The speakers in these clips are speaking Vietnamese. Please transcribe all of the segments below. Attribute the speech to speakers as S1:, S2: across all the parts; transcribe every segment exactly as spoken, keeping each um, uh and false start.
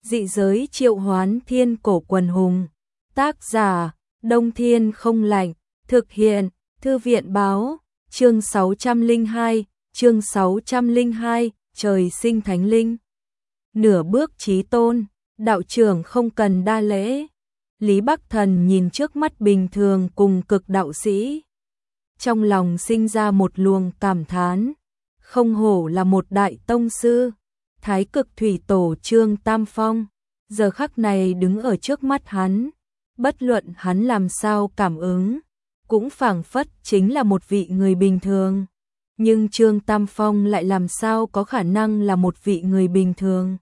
S1: Dị giới triệu hoán thiên cổ quần hùng. Tác giả, Đông Thiên không lạnh. Thực hiện, Thư viện báo. Chương sáu trăm lẻ hai, chương sáu trăm lẻ hai, trời sinh thánh linh. Nửa bước chí tôn, đạo trưởng không cần đa lễ. Lý Bắc Thần nhìn trước mắt bình thường cùng cực đạo sĩ. Trong lòng sinh ra một luồng cảm thán. Không hổ là một đại tông sư. Thái cực thủy tổ Trương Tam Phong, giờ khắc này đứng ở trước mắt hắn. Bất luận hắn làm sao cảm ứng, cũng phảng phất chính là một vị người bình thường. Nhưng Trương Tam Phong lại làm sao có khả năng là một vị người bình thường.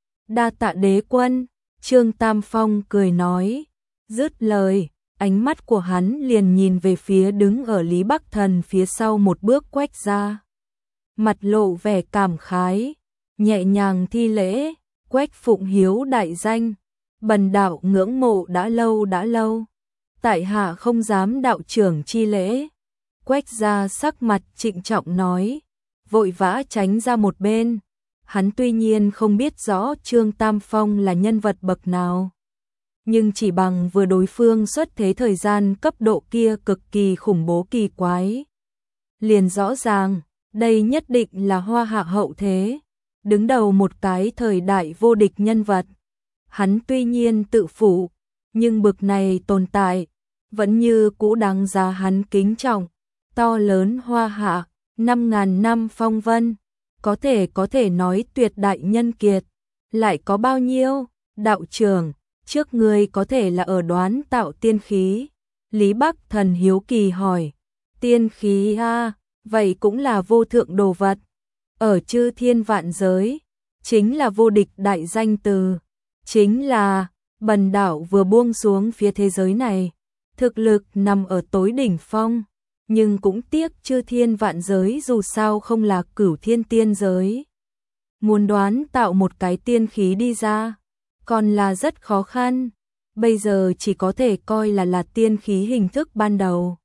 S1: Đa tạ đế quân, Trương Tam Phong cười nói. Dứt lời, ánh mắt của hắn liền nhìn về phía đứng ở Lý Bắc Thần phía sau một bước Quách ra. Mặt lộ vẻ cảm khái, nhẹ nhàng thi lễ. Quách phụng hiếu đại danh, bần đạo ngưỡng mộ đã lâu đã lâu. Tại hạ không dám đạo trưởng chi lễ. Quách ra sắc mặt trịnh trọng nói, vội vã tránh ra một bên. Hắn tuy nhiên không biết rõ Trương Tam Phong là nhân vật bậc nào, nhưng chỉ bằng vừa đối phương xuất thế thời gian cấp độ kia cực kỳ khủng bố kỳ quái, liền rõ ràng, đây nhất định là hoa hạ hậu thế, đứng đầu một cái thời đại vô địch nhân vật. Hắn tuy nhiên tự phụ, nhưng bực này tồn tại, vẫn như cũ đáng giá hắn kính trọng. To lớn hoa hạ, năm ngàn năm phong vân, có thể có thể nói tuyệt đại nhân kiệt, lại có bao nhiêu, đạo trưởng, trước ngươi có thể là ở đoán tạo tiên khí. Lý Bắc Thần hiếu kỳ hỏi, tiên khí a, vậy cũng là vô thượng đồ vật. Ở chư thiên vạn giới, chính là vô địch đại danh từ, chính là, bần đạo vừa buông xuống phía thế giới này, thực lực nằm ở tối đỉnh phong. Nhưng cũng tiếc chư thiên vạn giới dù sao không là cửu thiên tiên giới. Muốn đoán tạo một cái tiên khí đi ra, còn là rất khó khăn. Bây giờ chỉ có thể coi là là tiên khí hình thức ban đầu.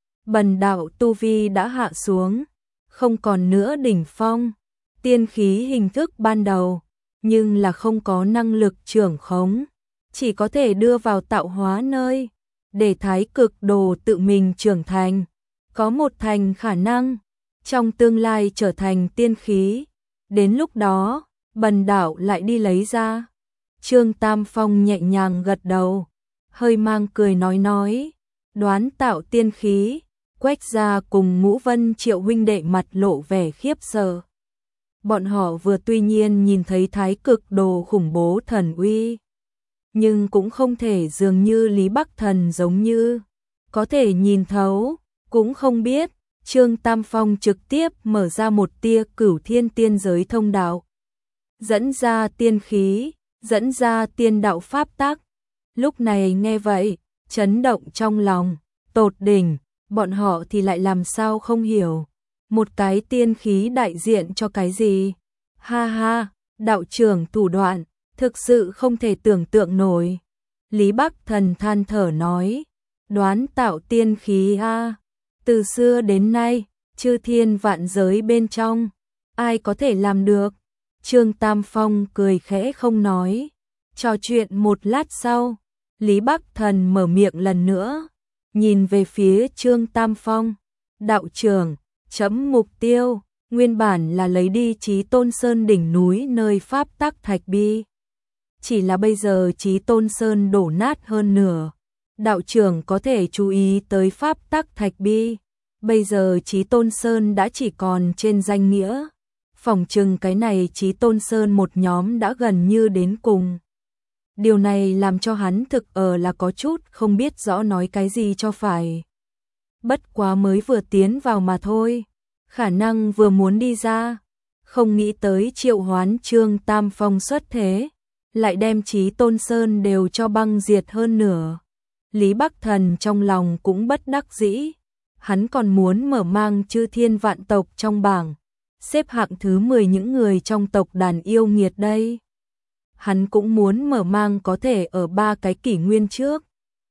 S1: Bần đạo tu vi đã hạ xuống, không còn nữa đỉnh phong. Tiên khí hình thức ban đầu, nhưng là không có năng lực trưởng khống, chỉ có thể đưa vào tạo hóa nơi, để thái cực đồ tự mình trưởng thành. Có một thành khả năng, trong tương lai trở thành tiên khí. Đến lúc đó, bần đạo lại đi lấy ra. Trương Tam Phong nhẹ nhàng gật đầu, hơi mang cười nói nói, đoán tạo tiên khí. Quách gia cùng Ngũ Vân Triệu huynh đệ mặt lộ vẻ khiếp sợ. Bọn họ vừa tuy nhiên nhìn thấy thái cực đồ khủng bố thần uy, nhưng cũng không thể dường như Lý Bắc Thần giống như có thể nhìn thấu. Cũng không biết, Trương Tam Phong trực tiếp mở ra một tia cửu thiên tiên giới thông đạo, dẫn ra tiên khí, dẫn ra tiên đạo pháp tắc. Lúc này nghe vậy, chấn động trong lòng, tột đỉnh, bọn họ thì lại làm sao không hiểu, một cái tiên khí đại diện cho cái gì. Ha ha, đạo trưởng thủ đoạn, thực sự không thể tưởng tượng nổi. Lý Bắc Thần than thở nói, đoán tạo tiên khí a, từ xưa đến nay, chư thiên vạn giới bên trong, ai có thể làm được? Trương Tam Phong cười khẽ không nói. Trò chuyện một lát sau, Lý Bắc Thần mở miệng lần nữa, nhìn về phía Trương Tam Phong. Đạo trưởng, chấm mục tiêu, nguyên bản là lấy đi Chí Tôn Sơn đỉnh núi nơi pháp tắc thạch bi. Chỉ là bây giờ Chí Tôn Sơn đổ nát hơn nửa. Đạo trưởng có thể chú ý tới pháp tắc thạch bi. Bây giờ Chí Tôn Sơn đã chỉ còn trên danh nghĩa. Phỏng chừng cái này Chí Tôn Sơn một nhóm đã gần như đến cùng. Điều này làm cho hắn thực ở là có chút không biết rõ nói cái gì cho phải. Bất quá mới vừa tiến vào mà thôi, khả năng vừa muốn đi ra, không nghĩ tới triệu hoán Trương Tam Phong xuất thế, lại đem Chí Tôn Sơn đều cho băng diệt hơn nửa. Lý Bắc Thần trong lòng cũng bất đắc dĩ, hắn còn muốn mở mang chư thiên vạn tộc trong bảng, xếp hạng thứ mười những người trong tộc đàn yêu nghiệt đây. Hắn cũng muốn mở mang có thể ở ba cái kỷ nguyên trước,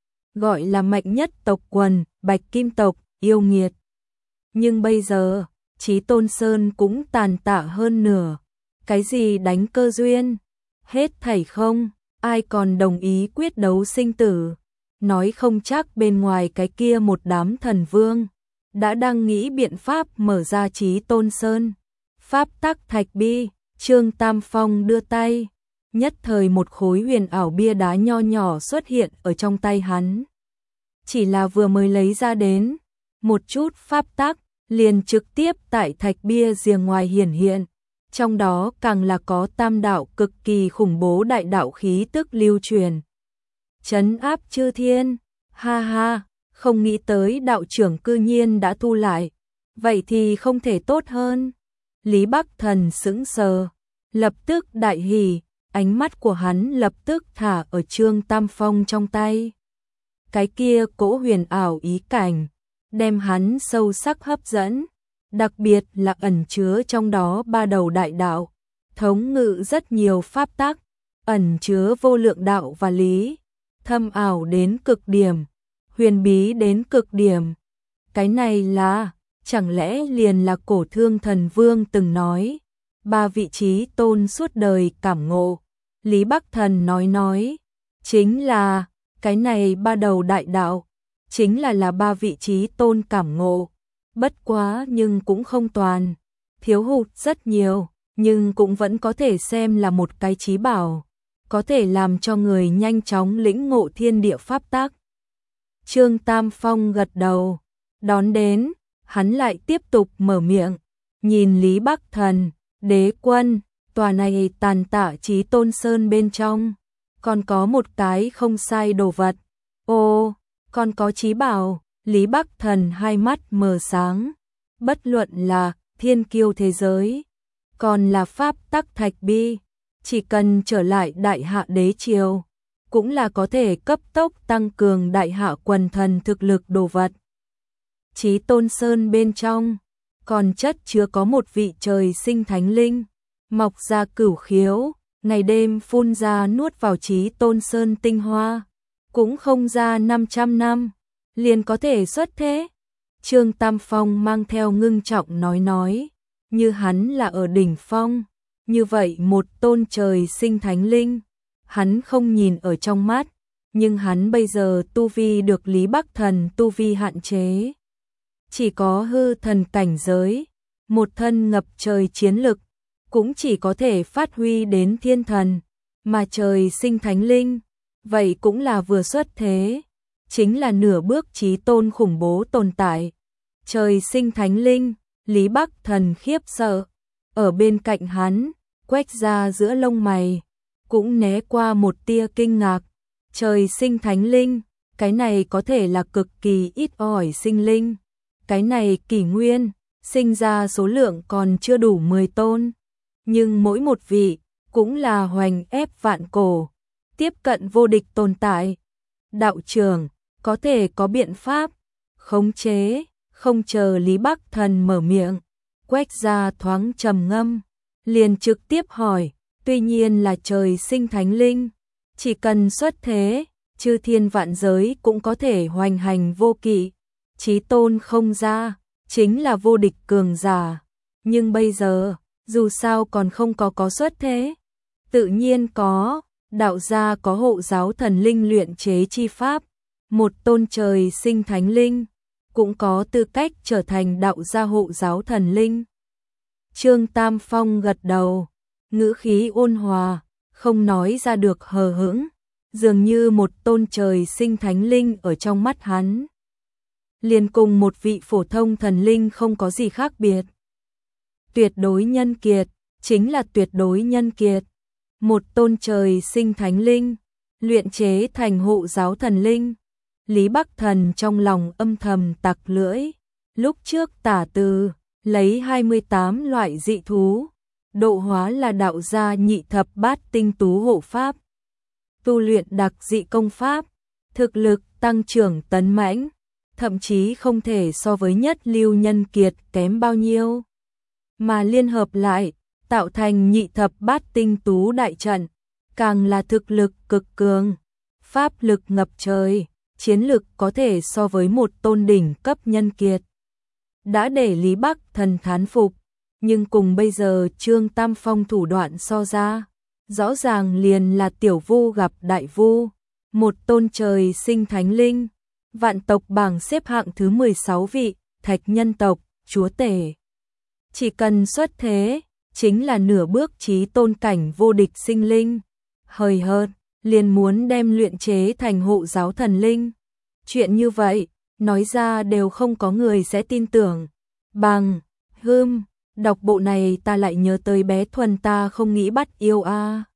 S1: gọi là mạnh nhất tộc quần, Bạch Kim tộc, yêu nghiệt. Nhưng bây giờ, Chí Tôn Sơn cũng tàn tạ hơn nửa, cái gì đánh cơ duyên, Hết thảy không, ai còn đồng ý quyết đấu sinh tử. Nói không chắc bên ngoài cái kia một đám thần vương đã đang nghĩ biện pháp mở ra Chí Tôn Sơn. Pháp tắc thạch bi, Trương Tam Phong đưa tay, nhất thời một khối huyền ảo bia đá nho nhỏ xuất hiện ở trong tay hắn. Chỉ là vừa mới lấy ra đến, một chút pháp tắc liền trực tiếp tại thạch bia rìa ngoài hiển hiện, trong đó càng là có tam đạo cực kỳ khủng bố đại đạo khí tức lưu truyền. Trấn áp chư thiên, ha ha, không nghĩ tới đạo trưởng cư nhiên đã thu lại, vậy thì không thể tốt hơn. Lý Bắc Thần sững sờ, lập tức đại hỉ, ánh mắt của hắn lập tức thả ở Trương Tam Phong trong tay. Cái kia cỗ huyền ảo ý cảnh, đem hắn sâu sắc hấp dẫn, đặc biệt là ẩn chứa trong đó ba đầu đại đạo, thống ngự rất nhiều pháp tắc, ẩn chứa vô lượng đạo và lý, thâm ảo đến cực điểm, huyền bí đến cực điểm. Cái này là, chẳng lẽ liền là Cổ Thương Thần Vương từng nói, ba vị trí tôn suốt đời cảm ngộ. Lý Bắc Thần nói nói, chính là, cái này ba đầu đại đạo, chính là là ba vị trí tôn cảm ngộ. Bất quá nhưng cũng không toàn, thiếu hụt rất nhiều, nhưng cũng vẫn có thể xem là một cái trí bảo, có thể làm cho người nhanh chóng lĩnh ngộ thiên địa pháp tắc. Trương Tam Phong gật đầu, đón đến, hắn lại tiếp tục mở miệng, nhìn Lý Bắc Thần, đế quân, tòa này tàn tạ Chí Tôn Sơn bên trong, còn có một cái không sai đồ vật. Ô, còn có trí bảo. Lý Bắc Thần hai mắt mờ sáng, bất luận là thiên kiêu thế giới, còn là pháp tắc thạch bi, chỉ cần trở lại đại hạ đế triều, cũng là có thể cấp tốc tăng cường đại hạ quần thần thực lực đồ vật. Chí Tôn Sơn bên trong, còn chất chứa có một vị trời sinh thánh linh, mọc ra cửu khiếu, ngày đêm phun ra nuốt vào Chí Tôn Sơn tinh hoa, cũng không ra năm trăm năm, liền có thể xuất thế. Trương Tam Phong mang theo ngưng trọng nói nói, như hắn là ở đỉnh phong, như vậy một tôn trời sinh thánh linh, hắn không nhìn ở trong mắt, nhưng hắn bây giờ tu vi được Lý Bắc Thần tu vi hạn chế. Chỉ có hư thần cảnh giới, một thân ngập trời chiến lực, cũng chỉ có thể phát huy đến thiên thần, mà trời sinh thánh linh, vậy cũng là vừa xuất thế, chính là nửa bước chí tôn khủng bố tồn tại. Trời sinh thánh linh, Lý Bắc Thần khiếp sợ, ở bên cạnh hắn, quét ra giữa lông mày, cũng né qua một tia kinh ngạc. Trời sinh thánh linh, cái này có thể là cực kỳ ít ỏi sinh linh, cái này kỷ nguyên, sinh ra số lượng còn chưa đủ mười tôn, nhưng mỗi một vị, cũng là hoành ép vạn cổ, tiếp cận vô địch tồn tại. Đạo trưởng, có thể có biện pháp, khống chế, không chờ Lý Bắc Thần mở miệng, quét ra thoáng trầm ngâm, liền trực tiếp hỏi, tuy nhiên là trời sinh thánh linh, chỉ cần xuất thế, chư thiên vạn giới cũng có thể hoành hành vô kỵ, chí tôn không ra, chính là vô địch cường giả, nhưng bây giờ, dù sao còn không có có xuất thế, tự nhiên có, đạo gia có hộ giáo thần linh luyện chế chi pháp, một tôn trời sinh thánh linh, cũng có tư cách trở thành đạo gia hộ giáo thần linh. Trương Tam Phong gật đầu, ngữ khí ôn hòa, không nói ra được hờ hững, dường như một tôn trời sinh thánh linh ở trong mắt hắn, liền cùng một vị phổ thông thần linh không có gì khác biệt. Tuyệt đối nhân kiệt, chính là tuyệt đối nhân kiệt. Một tôn trời sinh thánh linh, luyện chế thành hộ giáo thần linh. Lý Bắc Thần trong lòng âm thầm tặc lưỡi, lúc trước tả từ, lấy hai mươi tám loại dị thú, độ hóa là đạo gia nhị thập bát tinh tú hộ pháp. Tu luyện đặc dị công pháp, thực lực tăng trưởng tấn mãnh, thậm chí không thể so với nhất lưu nhân kiệt kém bao nhiêu. Mà liên hợp lại, tạo thành nhị thập bát tinh tú đại trận, càng là thực lực cực cường, pháp lực ngập trời, chiến lực có thể so với một tôn đỉnh cấp nhân kiệt. Đã để Lý Bắc Thần thán phục, nhưng cùng bây giờ Trương Tam Phong thủ đoạn so ra, rõ ràng liền là tiểu vu gặp đại vu, một tôn trời sinh thánh linh, vạn tộc bảng xếp hạng thứ mười sáu vị, thạch nhân tộc, chúa tể. Chỉ cần xuất thế, chính là nửa bước chí tôn cảnh vô địch sinh linh, hời hợt, liền muốn đem luyện chế thành hộ giáo thần linh. Chuyện như vậy, nói ra đều không có người sẽ tin tưởng. Bằng, hưm, đọc bộ này ta lại nhớ tới bé Thuần ta không nghĩ bắt yêu a.